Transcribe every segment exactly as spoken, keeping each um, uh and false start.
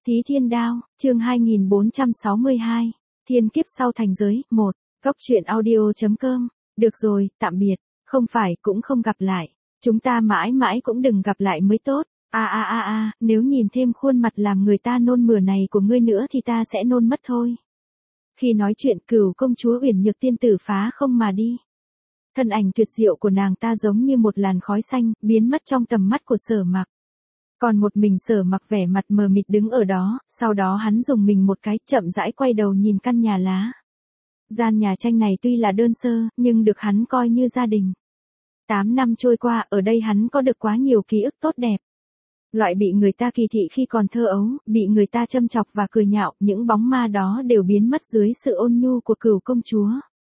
Thí Thiên Đao, chương hai nghìn bốn trăm sáu mươi hai, Thiên kiếp sau thành giới, một, Cốc truyện audio.com, được rồi, tạm biệt, không phải, cũng không gặp lại, chúng ta mãi mãi cũng đừng gặp lại mới tốt, a a a a, nếu nhìn thêm khuôn mặt làm người ta nôn mửa này của ngươi nữa thì ta sẽ nôn mất thôi. Khi nói chuyện Cửu công chúa Uyển Nhược tiên tử phá không mà đi. Thân ảnh tuyệt diệu của nàng ta giống như một làn khói xanh, biến mất trong tầm mắt của Sở Mặc. Còn một mình Sở Mặc vẻ mặt mờ mịt đứng ở đó, sau đó hắn dùng mình một cái, chậm rãi quay đầu nhìn căn nhà lá. Gian nhà tranh này tuy là đơn sơ, nhưng được hắn coi như gia đình. Tám năm trôi qua, ở đây hắn có được quá nhiều ký ức tốt đẹp. Loại bị người ta kỳ thị khi còn thơ ấu, bị người ta châm chọc và cười nhạo, những bóng ma đó đều biến mất dưới sự ôn nhu của Cửu công chúa.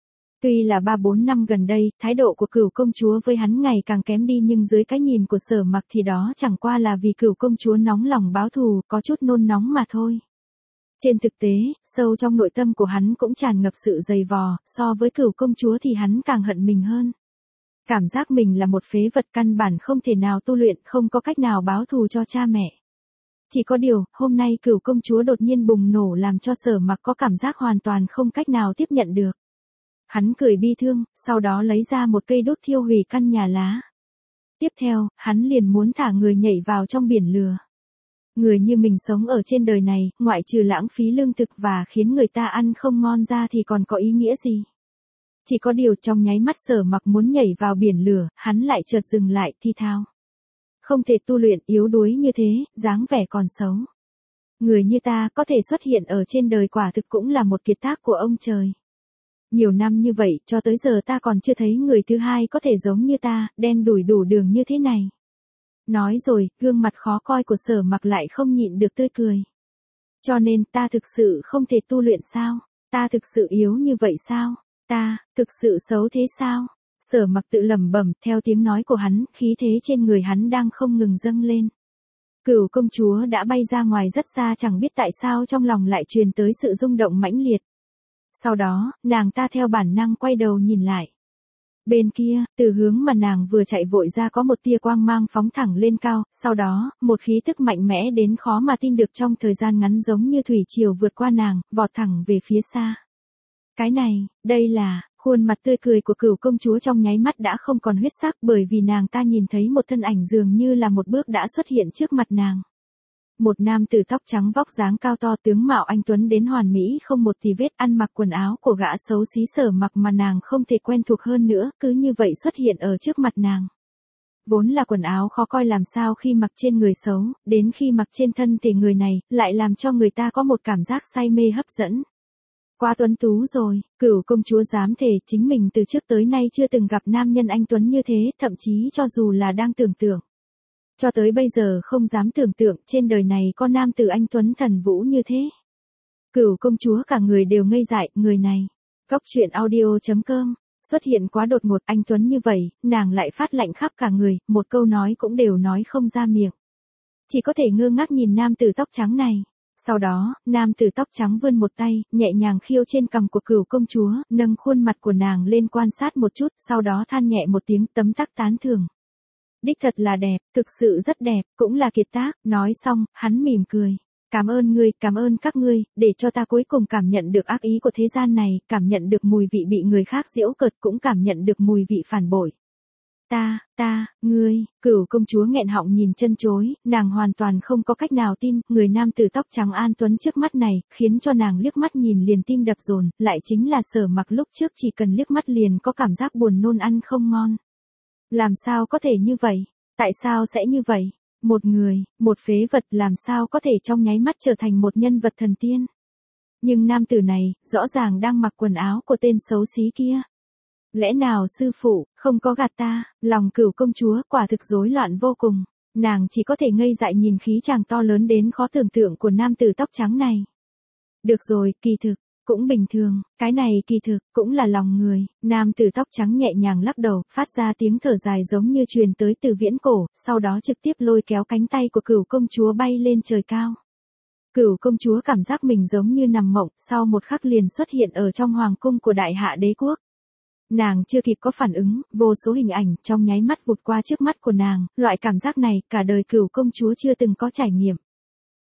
Tuy là ba bốn năm gần đây, thái độ của Cửu công chúa với hắn ngày càng kém đi, nhưng dưới cái nhìn của Sở Mặc thì đó chẳng qua là vì Cửu công chúa nóng lòng báo thù, có chút nôn nóng mà thôi. Trên thực tế, sâu trong nội tâm của hắn cũng tràn ngập sự dày vò, so với Cửu công chúa thì hắn càng hận mình hơn. Cảm giác mình là một phế vật căn bản không thể nào tu luyện, không có cách nào báo thù cho cha mẹ. Chỉ có điều, hôm nay Cửu công chúa đột nhiên bùng nổ làm cho Sở Mặc có cảm giác hoàn toàn không cách nào tiếp nhận được. Hắn cười bi thương, sau đó lấy ra một cây đốt thiêu hủy căn nhà lá. Tiếp theo, hắn liền muốn thả người nhảy vào trong biển lửa. Người như mình sống ở trên đời này, ngoại trừ lãng phí lương thực và khiến người ta ăn không ngon ra thì còn có ý nghĩa gì? Chỉ có điều trong nháy mắt Sở Mặc muốn nhảy vào biển lửa, hắn lại chợt dừng lại, thi thao. Không thể tu luyện, yếu đuối như thế, dáng vẻ còn xấu. Người như ta có thể xuất hiện ở trên đời quả thực cũng là một kiệt tác của ông trời. Nhiều năm như vậy, cho tới giờ ta còn chưa thấy người thứ hai có thể giống như ta, đen đủi đủ đường như thế này. Nói rồi, gương mặt khó coi của Sở Mặc lại không nhịn được tươi cười. Cho nên, ta thực sự không thể tu luyện sao? Ta thực sự yếu như vậy sao? Ta, thực sự xấu thế sao? Sở Mặc tự lẩm bẩm, theo tiếng nói của hắn, khí thế trên người hắn đang không ngừng dâng lên. Cửu công chúa đã bay ra ngoài rất xa, chẳng biết tại sao trong lòng lại truyền tới sự rung động mãnh liệt. Sau đó, nàng ta theo bản năng quay đầu nhìn lại. Bên kia, từ hướng mà nàng vừa chạy vội ra có một tia quang mang phóng thẳng lên cao, sau đó, một khí tức mạnh mẽ đến khó mà tin được trong thời gian ngắn giống như thủy triều vượt qua nàng, vọt thẳng về phía xa. Cái này, đây là, khuôn mặt tươi cười của Cửu công chúa trong nháy mắt đã không còn huyết sắc, bởi vì nàng ta nhìn thấy một thân ảnh dường như là một bước đã xuất hiện trước mặt nàng. Một nam tử tóc trắng vóc dáng cao to, tướng mạo anh tuấn đến hoàn mỹ không một tì vết, ăn mặc quần áo của gã xấu xí Sở Mặc mà nàng không thể quen thuộc hơn nữa, cứ như vậy xuất hiện ở trước mặt nàng. Vốn là quần áo khó coi làm sao khi mặc trên người xấu, đến khi mặc trên thân thể người này, lại làm cho người ta có một cảm giác say mê hấp dẫn. Quá tuấn tú rồi, Cửu công chúa dám thề chính mình từ trước tới nay chưa từng gặp nam nhân anh tuấn như thế, thậm chí cho dù là đang tưởng tượng. Cho tới bây giờ không dám tưởng tượng trên đời này có nam tử anh tuấn thần vũ như thế. Cửu công chúa cả người đều ngây dại, người này. Cốc truyện audio.com, xuất hiện quá đột ngột, anh tuấn như vậy, nàng lại phát lạnh khắp cả người, một câu nói cũng đều nói không ra miệng. Chỉ có thể ngơ ngác nhìn nam tử tóc trắng này. Sau đó, nam tử tóc trắng vươn một tay, nhẹ nhàng khiêu trên cằm của Cửu công chúa, nâng khuôn mặt của nàng lên quan sát một chút, sau đó than nhẹ một tiếng, tấm tắc tán thưởng. Đích thật là đẹp, thực sự rất đẹp, cũng là kiệt tác, nói xong, hắn mỉm cười. Cảm ơn ngươi, cảm ơn các ngươi, để cho ta cuối cùng cảm nhận được ác ý của thế gian này, cảm nhận được mùi vị bị người khác giễu cợt, cũng cảm nhận được mùi vị phản bội. Ta, ta, ngươi, Cửu công chúa nghẹn họng nhìn chân chối, nàng hoàn toàn không có cách nào tin, người nam tử tóc trắng an tuấn trước mắt này, khiến cho nàng liếc mắt nhìn liền tim đập dồn, lại chính là Sở Mặc lúc trước chỉ cần liếc mắt liền có cảm giác buồn nôn ăn không ngon. Làm sao có thể như vậy? Tại sao sẽ như vậy? Một người, một phế vật làm sao có thể trong nháy mắt trở thành một nhân vật thần tiên? Nhưng nam tử này, rõ ràng đang mặc quần áo của tên xấu xí kia. Lẽ nào sư phụ, không có gạt ta? Lòng Cửu công chúa quả thực rối loạn vô cùng. Nàng chỉ có thể ngây dại nhìn khí chàng to lớn đến khó tưởng tượng của nam tử tóc trắng này. Được rồi, kỳ thực. Cũng bình thường, cái này kỳ thực, cũng là lòng người, nam tử tóc trắng nhẹ nhàng lắc đầu, phát ra tiếng thở dài giống như truyền tới từ viễn cổ, sau đó trực tiếp lôi kéo cánh tay của Cửu công chúa bay lên trời cao. Cửu công chúa cảm giác mình giống như nằm mộng, sau một khắc liền xuất hiện ở trong hoàng cung của đại hạ đế quốc. Nàng chưa kịp có phản ứng, vô số hình ảnh trong nháy mắt vụt qua trước mắt của nàng, loại cảm giác này cả đời Cửu công chúa chưa từng có trải nghiệm.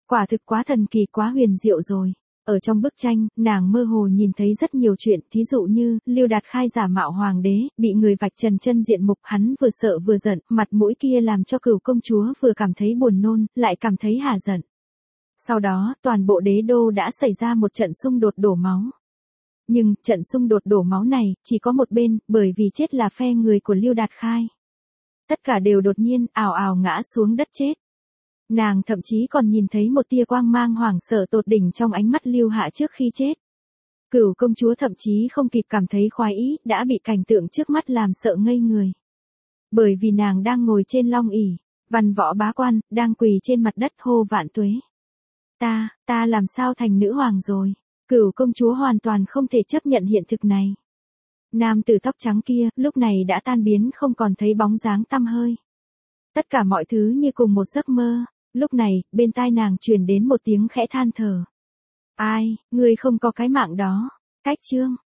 Quả thực quá thần kỳ quá huyền diệu rồi. Ở trong bức tranh, nàng mơ hồ nhìn thấy rất nhiều chuyện, thí dụ như, Lưu Đạt Khai giả mạo hoàng đế, bị người vạch trần chân diện mục, hắn vừa sợ vừa giận, mặt mũi kia làm cho Cửu công chúa vừa cảm thấy buồn nôn, lại cảm thấy hả giận. Sau đó, toàn bộ đế đô đã xảy ra một trận xung đột đổ máu. Nhưng, trận xung đột đổ máu này, chỉ có một bên, bởi vì chết là phe người của Lưu Đạt Khai. Tất cả đều đột nhiên, ào ào ngã xuống đất chết. Nàng thậm chí còn nhìn thấy một tia quang mang hoảng sợ tột đỉnh trong ánh mắt Lưu Hạ trước khi chết. Cửu công chúa thậm chí không kịp cảm thấy khoái ý, đã bị cảnh tượng trước mắt làm sợ ngây người. Bởi vì nàng đang ngồi trên long ỷ, văn võ bá quan, đang quỳ trên mặt đất hô vạn tuế. Ta, ta làm sao thành nữ hoàng rồi? Cửu công chúa hoàn toàn không thể chấp nhận hiện thực này. Nam tử tóc trắng kia, lúc này đã tan biến không còn thấy bóng dáng tăm hơi. Tất cả mọi thứ như cùng một giấc mơ. Lúc này, bên tai nàng truyền đến một tiếng khẽ than thở. Ai, ngươi không có cái mạng đó. Cách chương.